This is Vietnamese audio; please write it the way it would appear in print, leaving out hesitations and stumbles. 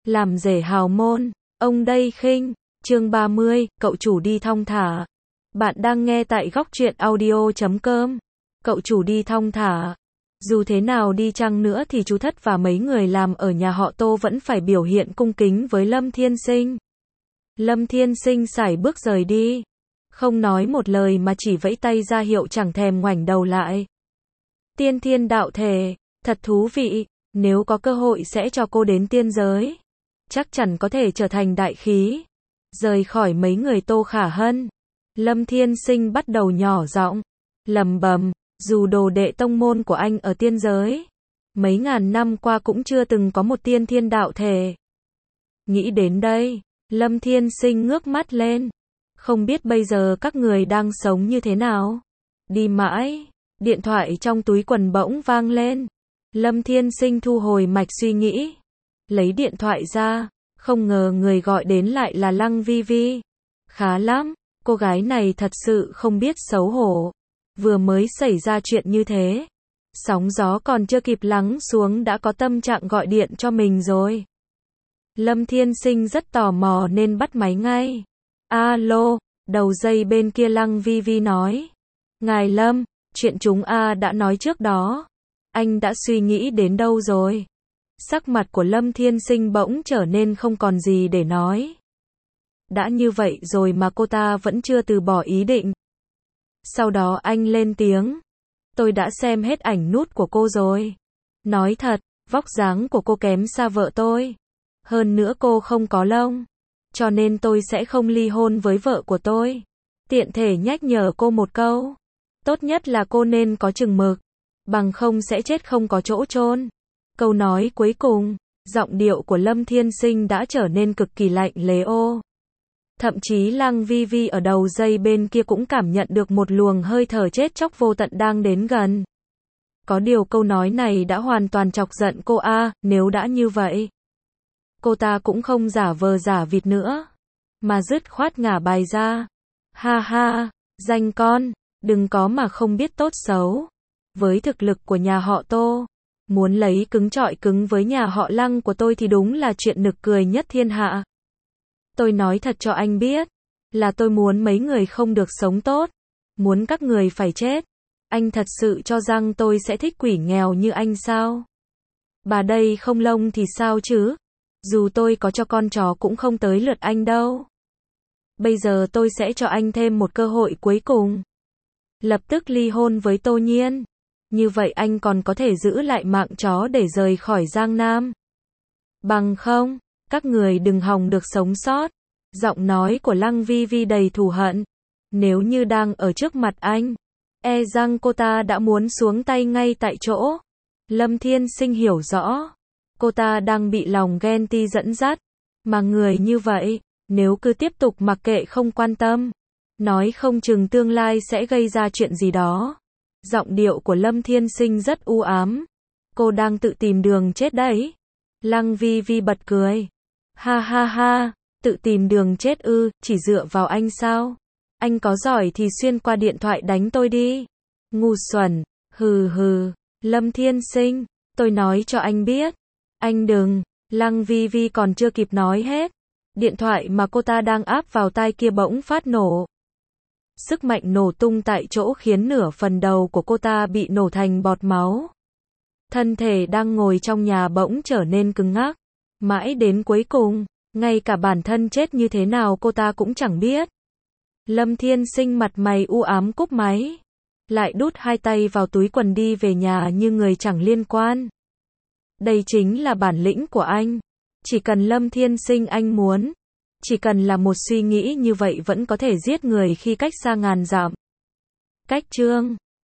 làm rể hào môn, ông đây khinh, chương 30, cậu chủ đi thong thả. Bạn đang nghe tại góc truyện audio.com. Cậu chủ đi thong thả. Dù thế nào đi chăng nữa thì chú Thất và mấy người làm ở nhà họ Tô vẫn phải biểu hiện cung kính với Lâm Thiên Sinh. Lâm Thiên Sinh sải bước rời đi. Không nói một lời mà chỉ vẫy tay ra hiệu chẳng thèm ngoảnh đầu lại. Tiên thiên đạo thể, thật thú vị, nếu có cơ hội sẽ cho cô đến tiên giới. Chắc chắn có thể trở thành đại khí. Rời khỏi mấy người Tô Khả Hân. Lâm Thiên Sinh bắt đầu nhỏ giọng, lẩm bẩm, dù đồ đệ tông môn của anh ở tiên giới, mấy ngàn năm qua cũng chưa từng có một tiên thiên đạo thể. Nghĩ đến đây, Lâm Thiên Sinh ngước mắt lên. Không biết bây giờ các người đang sống như thế nào? Đi mãi, điện thoại trong túi quần bỗng vang lên. Lâm Thiên Sinh thu hồi mạch suy nghĩ. Lấy điện thoại ra, không ngờ người gọi đến lại là Lăng Vi Vi. Khá lắm, cô gái này thật sự không biết xấu hổ. Vừa mới xảy ra chuyện như thế, sóng gió còn chưa kịp lắng xuống đã có tâm trạng gọi điện cho mình rồi. Lâm Thiên Sinh rất tò mò nên bắt máy ngay. Alo, đầu dây bên kia Lăng Vi Vi nói. Ngài Lâm, chuyện chúng đã nói trước đó. Anh đã suy nghĩ đến đâu rồi? Sắc mặt của Lâm Thiên Sinh bỗng trở nên không còn gì để nói. Đã như vậy rồi mà cô ta vẫn chưa từ bỏ ý định. Sau đó anh lên tiếng. Tôi đã xem hết ảnh nút của cô rồi. Nói thật, vóc dáng của cô kém xa vợ tôi. Hơn nữa cô không có lông. Cho nên tôi sẽ không ly hôn với vợ của tôi. Tiện thể nhắc nhở cô một câu. Tốt nhất là cô nên có chừng mực. Bằng không sẽ chết không có chỗ chôn. Câu nói cuối cùng, giọng điệu của Lâm Thiên Sinh đã trở nên cực kỳ lạnh lẽo. Thậm chí Lăng Vi Vi ở đầu dây bên kia cũng cảm nhận được một luồng hơi thở chết chóc vô tận đang đến gần. Có điều câu nói này đã hoàn toàn chọc giận cô nếu đã như vậy. Cô ta cũng không giả vờ giả vịt nữa, mà dứt khoát ngả bài ra. Ha ha, danh con, đừng có mà không biết tốt xấu. Với thực lực của nhà họ Tô, muốn lấy cứng chọi cứng với nhà họ Lăng của tôi thì đúng là chuyện nực cười nhất thiên hạ. Tôi nói thật cho anh biết, là tôi muốn mấy người không được sống tốt, muốn các người phải chết. Anh thật sự cho rằng tôi sẽ thích quỷ nghèo như anh sao? Bà đây không lông thì sao chứ? Dù tôi có cho con chó cũng không tới lượt anh đâu. Bây giờ tôi sẽ cho anh thêm một cơ hội cuối cùng. Lập tức ly hôn với Tô Nhiên. Như vậy anh còn có thể giữ lại mạng chó để rời khỏi Giang Nam. Bằng không, các người đừng hòng được sống sót. Giọng nói của Lăng Vi Vi đầy thù hận. Nếu như đang ở trước mặt anh, e rằng cô ta đã muốn xuống tay ngay tại chỗ. Lâm Thiên Sinh hiểu rõ, cô ta đang bị lòng ghen ti dẫn dắt. Mà người như vậy, nếu cứ tiếp tục mặc kệ không quan tâm, nói không chừng tương lai sẽ gây ra chuyện gì đó. Giọng điệu của Lâm Thiên Sinh rất u ám. Cô đang tự tìm đường chết đấy. Lăng Vi Vi bật cười. Ha ha ha, tự tìm đường chết ư, chỉ dựa vào anh sao? Anh có giỏi thì xuyên qua điện thoại đánh tôi đi. Ngu xuẩn, hừ hừ. Lâm Thiên Sinh, tôi nói cho anh biết. Anh đừng, Lăng Vi Vi còn chưa kịp nói hết. Điện thoại mà cô ta đang áp vào tai kia bỗng phát nổ. Sức mạnh nổ tung tại chỗ khiến nửa phần đầu của cô ta bị nổ thành bọt máu. Thân thể đang ngồi trong nhà bỗng trở nên cứng ngắc. Mãi đến cuối cùng, ngay cả bản thân chết như thế nào cô ta cũng chẳng biết. Lâm Thiên Sinh mặt mày u ám cúp máy. Lại đút hai tay vào túi quần đi về nhà như người chẳng liên quan. Đây chính là bản lĩnh của anh. Chỉ cần Lâm Thiên Sinh anh muốn. Chỉ cần là một suy nghĩ như vậy vẫn có thể giết người khi cách xa ngàn dặm. Cách chương